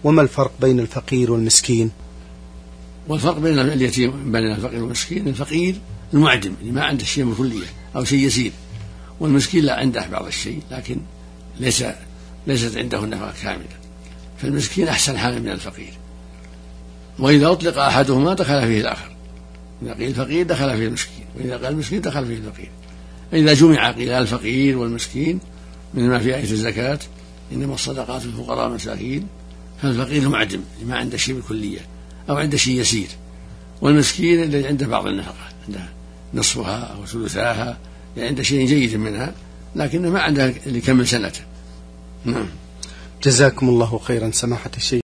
وما الفرق بين الفقير والمسكين؟ والفرق بين اليتيم بين الفقير والمسكين: الفقير المعدم اللي ما عنده شيء من كلية أو شيء يسير، والمسكين لا عنده بعض الشيء لكن ليست عنده النفقة كاملة، فالمسكين أحسن حالا من الفقير. وإذا أطلق أحدهما دخل فيه الآخر، إذا قيل الفقير دخل فيه المسكين، وإذا قال المسكين دخل فيه الفقير. إذا جمع قيل الفقير والمسكين من ما في آية الزكاة إنما الصدقات للفقراء والمساكين، فالفقير معدم ما عنده شيء بالكلية أو عنده شيء يسير، والمسكين الذي عنده بعض النفقة، عنده نصفها أو ثلثاها، يعني عنده شيء جيد منها لكنه ما عنده اللي يكمل سنته. جزاكم الله خيرا سماحة الشيخ.